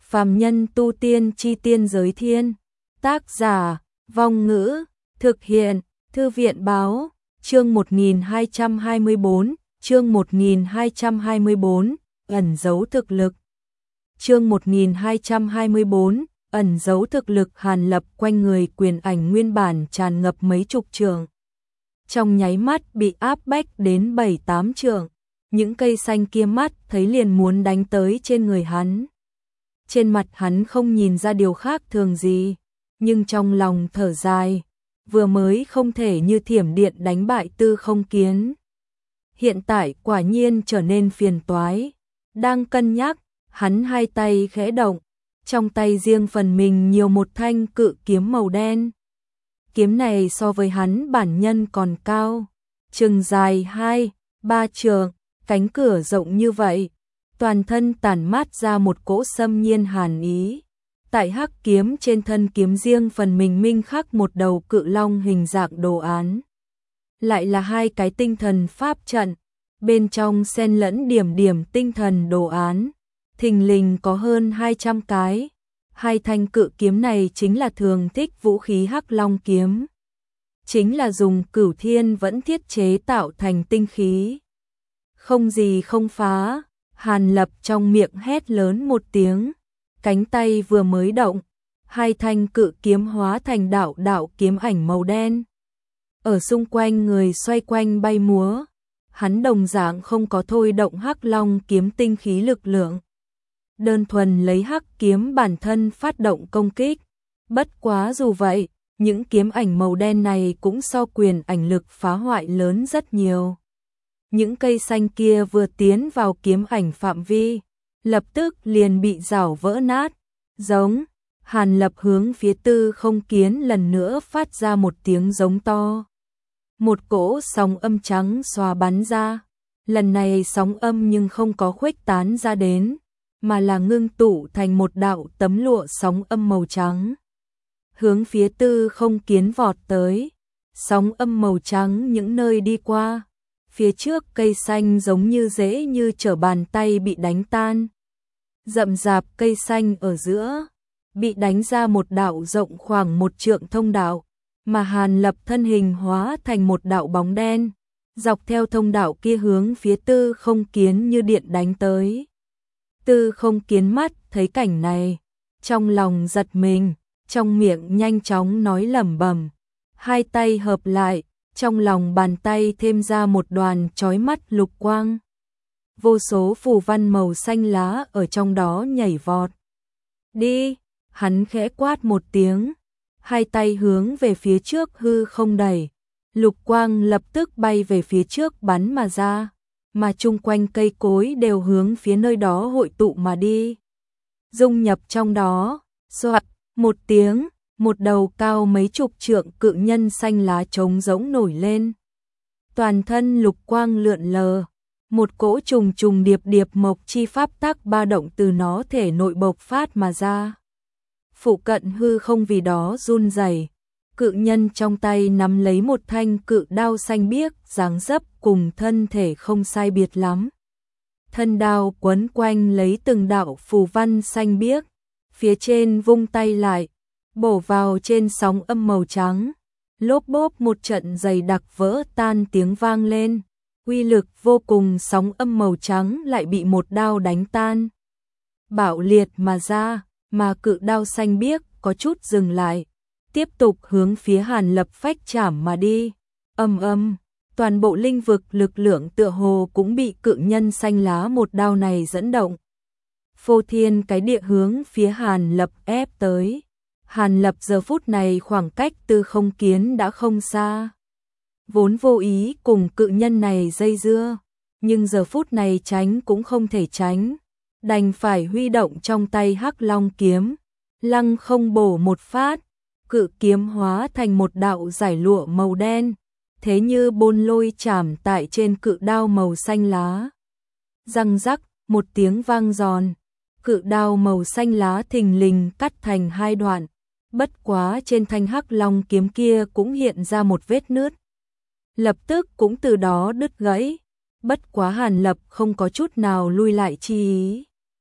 Phàm nhân tu tiên chi tiên giới thiên. Tác giả, Vong Ngữ, thực hiện, Thư viện Báo, chương 1224, chương 1224, ẩn giấu thực lực. Chương 1224, ẩn giấu thực lực. Hàn Lập quanh người quyền ảnh nguyên bản tràn ngập mấy chục trượng. Trong nháy mắt bị áp bách đến 7-8 trượng, những cây xanh kia mắt thấy liền muốn đánh tới trên người hắn. Trên mặt hắn không nhìn ra điều khác thường gì, nhưng trong lòng thở dài, vừa mới không thể như thiểm điện đánh bại Tư Không Kiến. Hiện tại quả nhiên trở nên phiền toái. Đang cân nhắc, hắn hai tay khẽ động, trong tay riêng phần mình nhiều một thanh cự kiếm màu đen. Kiếm này so với hắn bản nhân còn cao, chừng dài 2-3 trượng, cánh cửa rộng như vậy, toàn thân tản mát ra một cỗ xâm nhiên hàn ý. Tại hắc kiếm trên thân kiếm riêng phần mình minh khắc một đầu cự long hình dạng đồ án. Lại là hai cái tinh thần pháp trận, bên trong xen lẫn điểm điểm tinh thần đồ án, thình lình có hơn 200 cái. Hai thanh cự kiếm này chính là thường thích vũ khí hắc long kiếm. Chính là dùng cửu thiên vẫn thiết chế tạo thành tinh khí. Không gì không phá, Hàn Lập trong miệng hét lớn một tiếng. Cánh tay vừa mới động, hai thanh cự kiếm hóa thành đạo đạo kiếm ảnh màu đen. Ở xung quanh người xoay quanh bay múa, hắn đồng dạng không có thôi động hắc long kiếm tinh khí lực lượng. Đơn thuần lấy hắc kiếm bản thân phát động công kích. Bất quá dù vậy, những kiếm ảnh màu đen này cũng so quyền ảnh lực phá hoại lớn rất nhiều. Những cây xanh kia vừa tiến vào kiếm ảnh phạm vi, lập tức liền bị rảo vỡ nát. Giống, Hàn Lập hướng phía Tư Không Kiến lần nữa phát ra một tiếng giống to. Một cỗ sóng âm trắng xòa bắn ra. Lần này sóng âm nhưng không có khuếch tán ra đến, mà là ngưng tụ thành một đạo tấm lụa sóng âm màu trắng. Hướng phía Tư Không Kiến vọt tới, sóng âm màu trắng những nơi đi qua. Phía trước cây xanh giống như dễ như trở bàn tay bị đánh tan. Rậm rạp cây xanh ở giữa, bị đánh ra một đạo rộng khoảng 1 trượng thông đạo, mà Hàn Lập thân hình hóa thành một đạo bóng đen, dọc theo thông đạo kia hướng phía Tư Không Kiến như điện đánh tới. Tư Không Kiến mắt thấy cảnh này, trong lòng giật mình, trong miệng nhanh chóng nói lẩm bẩm, hai tay hợp lại, trong lòng bàn tay thêm ra một đoàn chói mắt lục quang. Vô số phù văn màu xanh lá ở trong đó nhảy vọt. Đi, hắn khẽ quát một tiếng, hai tay hướng về phía trước hư không đẩy, lục quang lập tức bay về phía trước bắn mà ra, mà chung quanh cây cối đều hướng phía nơi đó hội tụ mà đi. Dung nhập trong đó, xoạt, một tiếng, một đầu cao mấy chục trượng cự nhân xanh lá trống rỗng nổi lên. Toàn thân lục quang lượn lờ, một cỗ trùng trùng điệp điệp mộc chi pháp tắc ba động từ nó thể nội bộc phát mà ra. Phụ cận hư không vì đó run rẩy. Cự nhân trong tay nắm lấy một thanh cự đao xanh biếc, dáng dấp cùng thân thể không sai biệt lắm. Thân đao quấn quanh lấy từng đạo phù văn xanh biếc, phía trên vung tay lại, bổ vào trên sóng âm màu trắng. Lốp bốp một trận dày đặc vỡ tan tiếng vang lên, uy lực vô cùng, sóng âm màu trắng lại bị một đao đánh tan. Bạo liệt mà ra, mà cự đao xanh biếc có chút dừng lại, tiếp tục hướng phía Hàn Lập phách chảm mà đi. Toàn bộ linh vực lực lượng tựa hồ cũng bị cự nhân xanh lá một đao này dẫn động. Phô thiên cái địa hướng phía Hàn Lập ép tới. Hàn Lập giờ phút này khoảng cách Tư Không Kiến đã không xa. Vốn vô ý cùng cự nhân này dây dưa, nhưng giờ phút này tránh cũng không thể tránh, đành phải huy động trong tay hắc long kiếm, lăng không bổ một phát, cự kiếm hóa thành một đạo giải lụa màu đen, thế như bôn lôi chạm tại trên cự đao màu xanh lá. Răng rắc, một tiếng vang giòn, cự đao màu xanh lá thình lình cắt thành hai đoạn. Bất quá trên thanh hắc long kiếm kia cũng hiện ra một vết nứt, lập tức cũng từ đó đứt gãy. Bất quá Hàn Lập không có chút nào lui lại chi ý.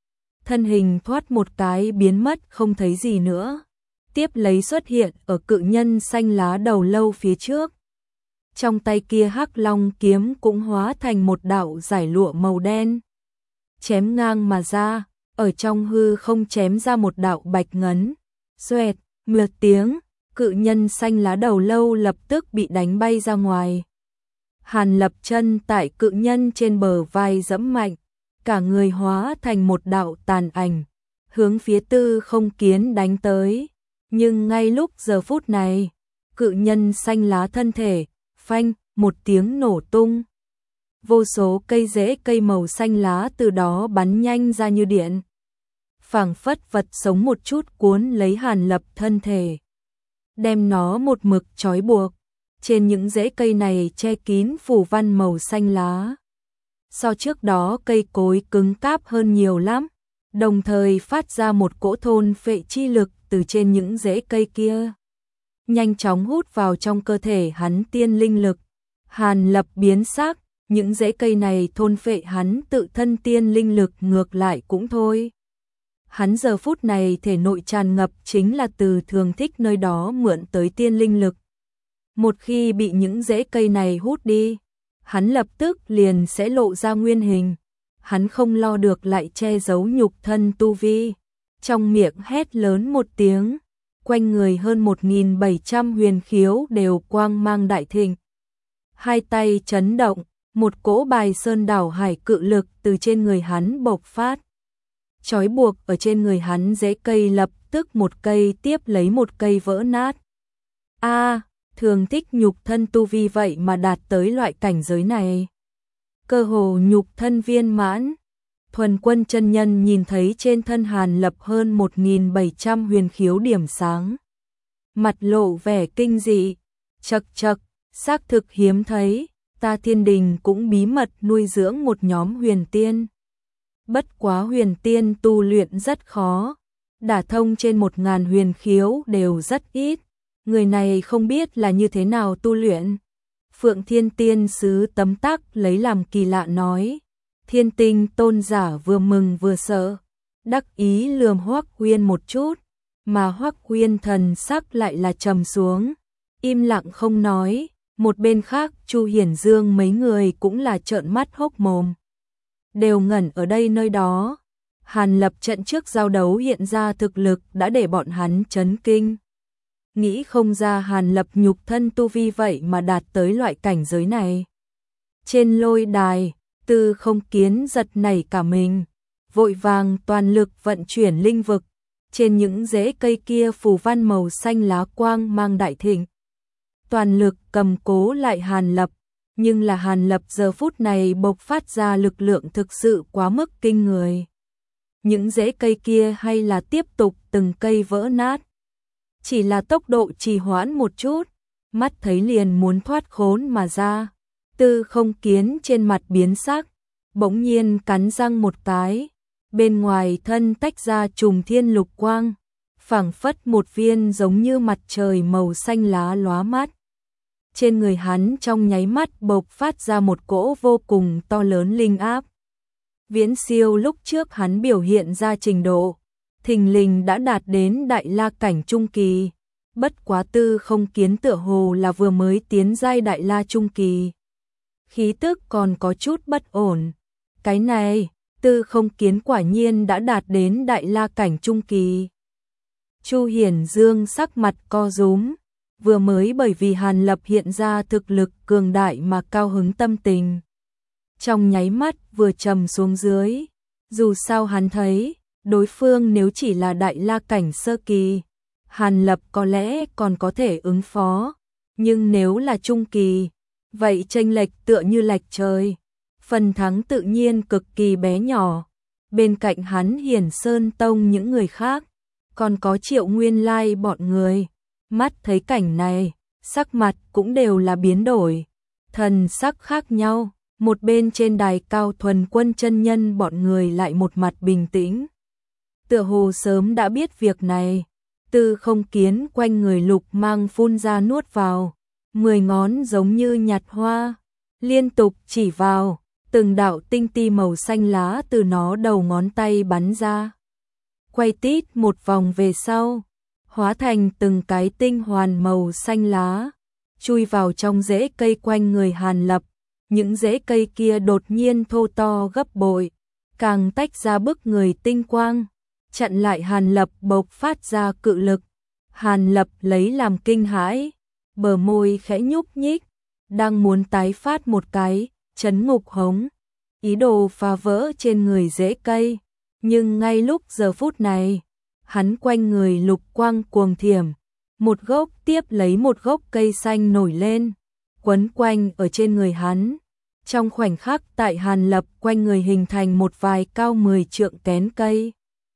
thân hình thoát một cái biến mất không thấy gì nữa, tiếp lấy xuất hiện ở cự nhân xanh lá đầu lâu phía trước. Trong tay kia hắc long kiếm cũng hóa thành một đạo giải lụa màu đen, chém ngang mà ra, ở trong hư không chém ra một đạo bạch ngấn, xoẹt, một tiếng, cự nhân xanh lá đầu lâu lập tức bị đánh bay ra ngoài. Hàn Lập chân tại cự nhân trên bờ vai giẫm mạnh, cả người hóa thành một đạo tàn ảnh, hướng phía Tư Không Kiến đánh tới. Nhưng ngay lúc giờ phút này, cự nhân xanh lá thân thể, phanh, một tiếng nổ tung. Vô số cây rễ cây màu xanh lá từ đó bắn nhanh ra như điện. Phảng phất vật sống một chút cuốn lấy Hàn Lập thân thể, đem nó một mực trói buộc. Trên những rễ cây này che kín phù văn màu xanh lá. So trước đó cây cối cứng cáp hơn nhiều lắm, đồng thời phát ra một cỗ thôn phệ chi lực từ trên những rễ cây kia, nhanh chóng hút vào trong cơ thể hắn tiên linh lực. Hàn Lập biến sắc, những rễ cây này thôn phệ hắn tự thân tiên linh lực ngược lại cũng thôi. Hắn giờ phút này thể nội tràn ngập chính là từ Thường Thích nơi đó mượn tới tiên linh lực. Một khi bị những rễ cây này hút đi, hắn lập tức liền sẽ lộ ra nguyên hình. Hắn không lo được lại che giấu nhục thân tu vi, trong miệng hét lớn một tiếng, quanh người hơn 1700 huyền khiếu đều quang mang đại thịnh. Hai tay chấn động, một cỗ Bài Sơn đảo hải cự lực từ trên người hắn bộc phát. Trói buộc ở trên người hắn rễ cây lập tức một cây tiếp lấy một cây vỡ nát. Thường Thích nhục thân tu vi vậy mà đạt tới loại cảnh giới này. Cơ hồ nhục thân viên mãn. Thuần Quân chân nhân nhìn thấy trên thân Hàn Lập hơn 1700 huyền khiếu điểm sáng, mặt lộ vẻ kinh dị, chậc chậc, xác thực hiếm thấy, ta Thiên Đình cũng bí mật nuôi dưỡng một nhóm huyền tiên. Bất quá huyền tiên tu luyện rất khó, đả thông trên 1000 huyền khiếu đều rất ít. Người này không biết là như thế nào tu luyện. Phượng Thiên Tiên Sứ tấm tắc lấy làm kỳ lạ nói. Thiên Tinh tôn giả vừa mừng vừa sợ, đắc ý lườm Hoắc Huyên một chút, mà Hoắc Huyên thần sắc lại là trầm xuống, im lặng không nói. Một bên khác Chu Hiển Dương mấy người cũng là trợn mắt hốc mồm, đều ngẩn ở đây nơi đó. Hàn Lập trận trước giao đấu hiện ra thực lực đã để bọn hắn chấn kinh. Nghĩ không ra Hàn Lập nhục thân tu vi vậy mà đạt tới loại cảnh giới này. Trên lôi đài, Tư Không Kiến giật nảy cả mình, vội vàng toàn lực vận chuyển linh vực. Trên những rễ cây kia phù văn màu xanh lá quang mang đại thịnh, toàn lực cầm cố lại Hàn Lập. Nhưng là Hàn Lập giờ phút này bộc phát ra lực lượng thực sự quá mức kinh người. Những rễ cây kia hay là tiếp tục từng cây vỡ nát. Chỉ là tốc độ trì hoãn một chút, mắt thấy liền muốn thoát khốn mà ra. Tư Không Kiến trên mặt biến sắc, bỗng nhiên cắn răng một cái, bên ngoài thân tách ra trùng thiên lục quang, phảng phất một viên giống như mặt trời màu xanh lá lóa mắt. Trên người hắn trong nháy mắt bộc phát ra một cỗ vô cùng to lớn linh áp. Viễn siêu lúc trước hắn biểu hiện ra trình độ, thình lình đã đạt đến đại la cảnh trung kỳ. Bất quá Tư Không Kiến tựa hồ là vừa mới tiến giai đại la trung kỳ, khí tức còn có chút bất ổn. Cái này, Tư Không Kiến quả nhiên đã đạt đến đại la cảnh trung kỳ. Chu Hiển Dương sắc mặt co rúm, vừa mới bởi vì Hàn Lập hiện ra thực lực cường đại mà cao hứng tâm tình, trong nháy mắt vừa trầm xuống dưới. Dù sao hắn thấy, đối phương nếu chỉ là đại la cảnh sơ kỳ, Hàn Lập có lẽ còn có thể ứng phó, nhưng nếu là trung kỳ, vậy chênh lệch tựa như lệch trời, phần thắng tự nhiên cực kỳ bé nhỏ. Bên cạnh hắn Hiển Sơn Tông những người khác, còn có Triệu Nguyên Lai bọn người, mắt thấy cảnh này, sắc mặt cũng đều là biến đổi, thần sắc khác nhau. Một bên trên đài cao Thuần Quân chân nhân bọn người lại một mặt bình tĩnh, tựa hồ sớm đã biết việc này. Tư Không Kiến quanh người lục mang phun ra nuốt vào, 10 ngón giống như nhạt hoa, liên tục chỉ vào, từng đạo tinh ti màu xanh lá từ nó đầu ngón tay bắn ra. quay tít một vòng về sau, hóa thành từng cái tinh hoàn màu xanh lá, chui vào trong rễ cây quanh người Hàn Lập. Những rễ cây kia đột nhiên thô to gấp bội, càng tách ra bức người tinh quang, chặn lại Hàn Lập bộc phát ra cự lực. Hàn Lập lấy làm kinh hãi, bờ môi khẽ nhúc nhích, đang muốn tái phát một cái, chấn ngục hống, ý đồ phá vỡ trên người rễ cây, nhưng ngay lúc giờ phút này, hắn quanh người lục quang cuồng thiểm, một gốc tiếp lấy một gốc cây xanh nổi lên, quấn quanh ở trên người hắn. Trong khoảnh khắc tại Hàn Lập quanh người hình thành một vài cao 10 trượng kén cây,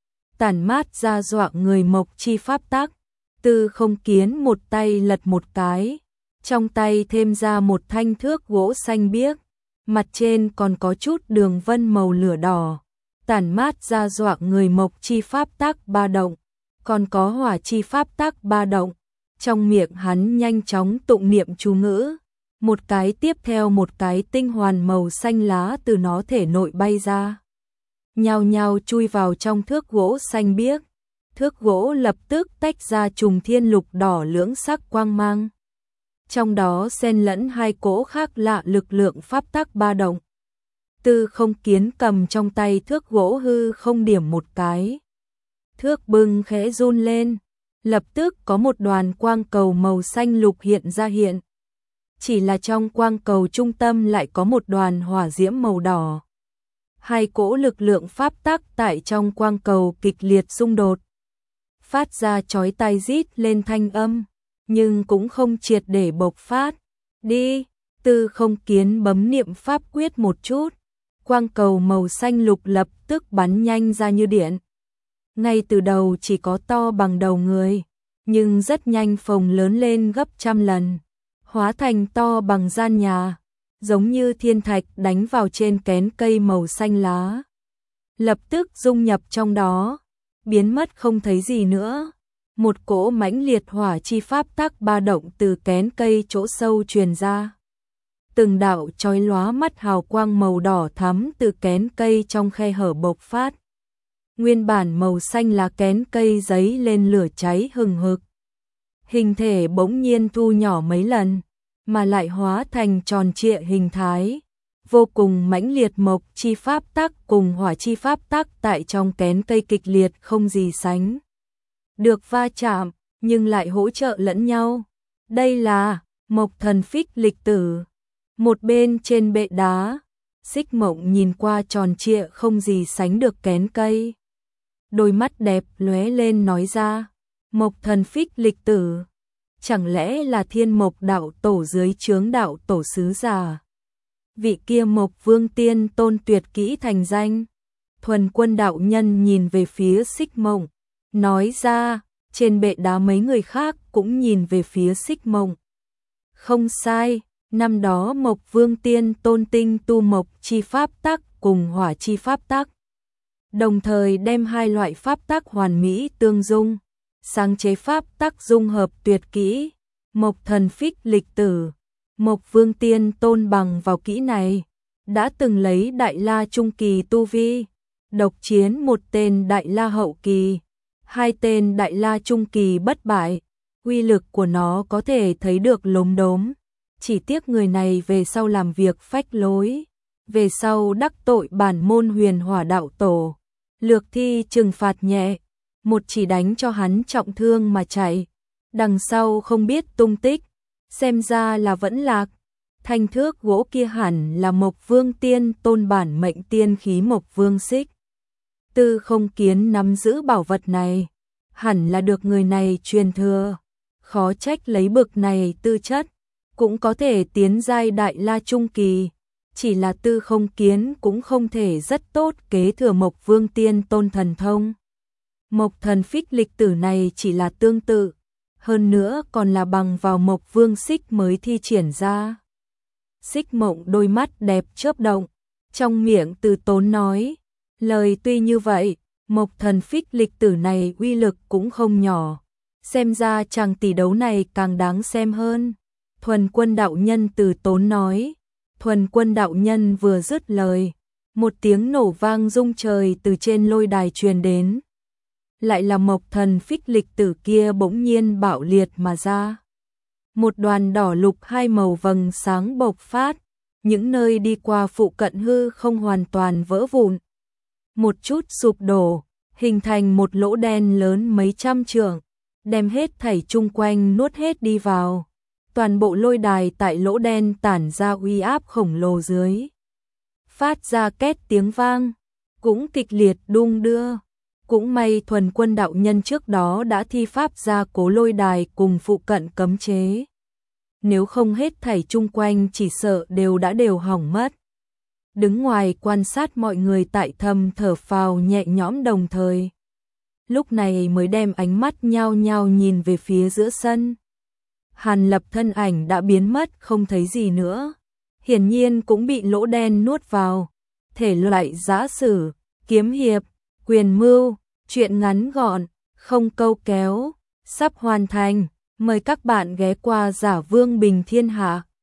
tản mát ra dọa người mộc chi pháp tắc. Tư Không Kiến một tay lật một cái, trong tay thêm ra một thanh thước gỗ xanh biếc, mặt trên còn có chút đường vân màu lửa đỏ, tản mát ra dọa người mộc chi pháp tắc ba động, còn có hỏa chi pháp tắc ba động. Trong miệng hắn nhanh chóng tụng niệm chú ngữ, một cái tiếp theo một cái tinh hoàn màu xanh lá từ nó thể nội bay ra, nhao nhao chui vào trong thước gỗ xanh biếc. Thước gỗ lập tức tách ra trùng thiên lục đỏ lưỡng sắc quang mang, trong đó xen lẫn hai cỗ khác lạ lực lượng pháp tắc ba động. Tư Không Kiến cầm trong tay thước gỗ hư không điểm một cái, thước bừng khẽ run lên, lập tức có một đoàn quang cầu màu xanh lục hiện ra hiện. Chỉ là trong quang cầu trung tâm lại có một đoàn hỏa diễm màu đỏ. Hai cỗ lực lượng pháp tắc tại trong quang cầu kịch liệt xung đột, phát ra chói tai rít lên thanh âm, nhưng cũng không triệt để bộc phát. Đi, Tư Không Kiến bấm niệm pháp quyết một chút, quang cầu màu xanh lục lập tức bắn nhanh ra như điện. Ngay từ đầu chỉ có to bằng đầu người, nhưng rất nhanh phồng lớn lên gấp trăm lần, hóa thành to bằng gian nhà, giống như thiên thạch đánh vào trên kén cây màu xanh lá. Lập tức dung nhập trong đó, biến mất không thấy gì nữa. Một cỗ mãnh liệt hỏa chi pháp tắc ba động từ kén cây chỗ sâu truyền ra. Từng đạo chói lóa mắt hào quang màu đỏ thắm từ kén cây trong khe hở bộc phát. Nguyên bản màu xanh lá kén cây giấy lên lửa cháy hừng hực. Hình thể bỗng nhiên thu nhỏ mấy lần, mà lại hóa thành tròn trịa hình thái. Vô cùng mãnh liệt mộc chi pháp tắc cùng hỏa chi pháp tắc tại trong kén cây kịch liệt không gì sánh được va chạm, nhưng lại hỗ trợ lẫn nhau. Đây là Mộc Thần Phích Lịch Tử. Một bên trên bệ đá, Xích Mộng nhìn qua tròn trịa không gì sánh được kén cây. Đôi mắt đẹp lóe lên nói ra, Mộc Thần Phích Lịch Tử, chẳng lẽ là Thiên Mộc đạo tổ dưới trướng đạo tổ sứ giả? Vị kia Mộc Vương Tiên Tôn tuyệt kỹ thành danh. Thuần Quân đạo nhân nhìn về phía Xích Mộng, nói ra. Trên bệ đá mấy người khác cũng nhìn về phía Xích Mộng. Không sai, năm đó Mộc Vương Tiên Tôn tinh tu mộc chi pháp tắc cùng hỏa chi pháp tắc, đồng thời đem hai loại pháp tắc hoàn mỹ tương dung, sáng chế pháp tắc dung hợp tuyệt kỹ, Mộc Thần Phích Lịch Tử. Mộc Vương Tiên Tôn bằng vào kỹ này, đã từng lấy Đại La Trung Kỳ tu vi, độc chiến một tên Đại La Hậu Kỳ, hai tên Đại La Trung Kỳ bất bại, uy lực của nó có thể thấy được lốm đốm. Chỉ tiếc người này về sau làm việc phách lối, về sau đắc tội bản môn Huyền Hỏa đạo tổ, lược thi trừng phạt nhẹ, một chỉ đánh cho hắn trọng thương mà chạy, đằng sau không biết tung tích, xem ra là vẫn lạc. Thanh thước gỗ kia hẳn là Mộc Vương Tiên Tôn bản mệnh tiên khí Mộc Vương Xích. Tư Không Kiến nắm giữ bảo vật này, hẳn là được người này truyền thừa, khó trách lấy bực này tư chất, cũng có thể tiến giai Đại La Trung Kỳ, chỉ là Tư Không Kiến cũng không thể rất tốt kế thừa Mộc Vương Tiên Tôn thần thông. Mộc Thần Phích Lịch Tử này chỉ là tương tự, hơn nữa còn là bằng vào Mộc Vương Xích mới thi triển ra. Xích Mộng đôi mắt đẹp chớp động, trong miệng từ tốn nói, lời tuy như vậy, Mộc Thần Phích Lịch Tử này uy lực cũng không nhỏ, xem ra chàng tỷ đấu này càng đáng xem hơn. Thuần Quân đạo nhân từ tốn nói. Thuần Quân đạo nhân vừa dứt lời, một tiếng nổ vang rung trời từ trên lôi đài truyền đến. lại là Mộc Thần Phích Lịch Tử kia bỗng nhiên bạo liệt mà ra. Một đoàn đỏ lục hai màu vầng sáng bộc phát, những nơi đi qua phụ cận hư không hoàn toàn vỡ vụn. Một chút sụp đổ, hình thành một lỗ đen lớn mấy trăm trượng, đem hết thảy chung quanh nuốt hết đi vào. Toàn bộ lôi đài tại lỗ đen tản ra uy áp khổng lồ dưới. Phát ra két tiếng vang, cũng kịch liệt đung đưa. Cũng may Thuần Quân đạo nhân trước đó đã thi pháp ra cố lôi đài cùng phụ cận cấm chế. Nếu không hết thảy chung quanh chỉ sợ đều hỏng mất. Đứng ngoài quan sát mọi người tại thầm thở phào nhẹ nhõm đồng thời. Lúc này mới đem ánh mắt nhao nhao nhìn về phía giữa sân. Hàn Lập thân ảnh đã biến mất không thấy gì nữa. Hiển nhiên cũng bị lỗ đen nuốt vào. Thể loại giã sử, kiếm hiệp, quyền mưu, truyện ngắn gọn, không câu kéo, sắp hoàn thành. Mời các bạn ghé qua Giả Vương Bình Thiên Hạ.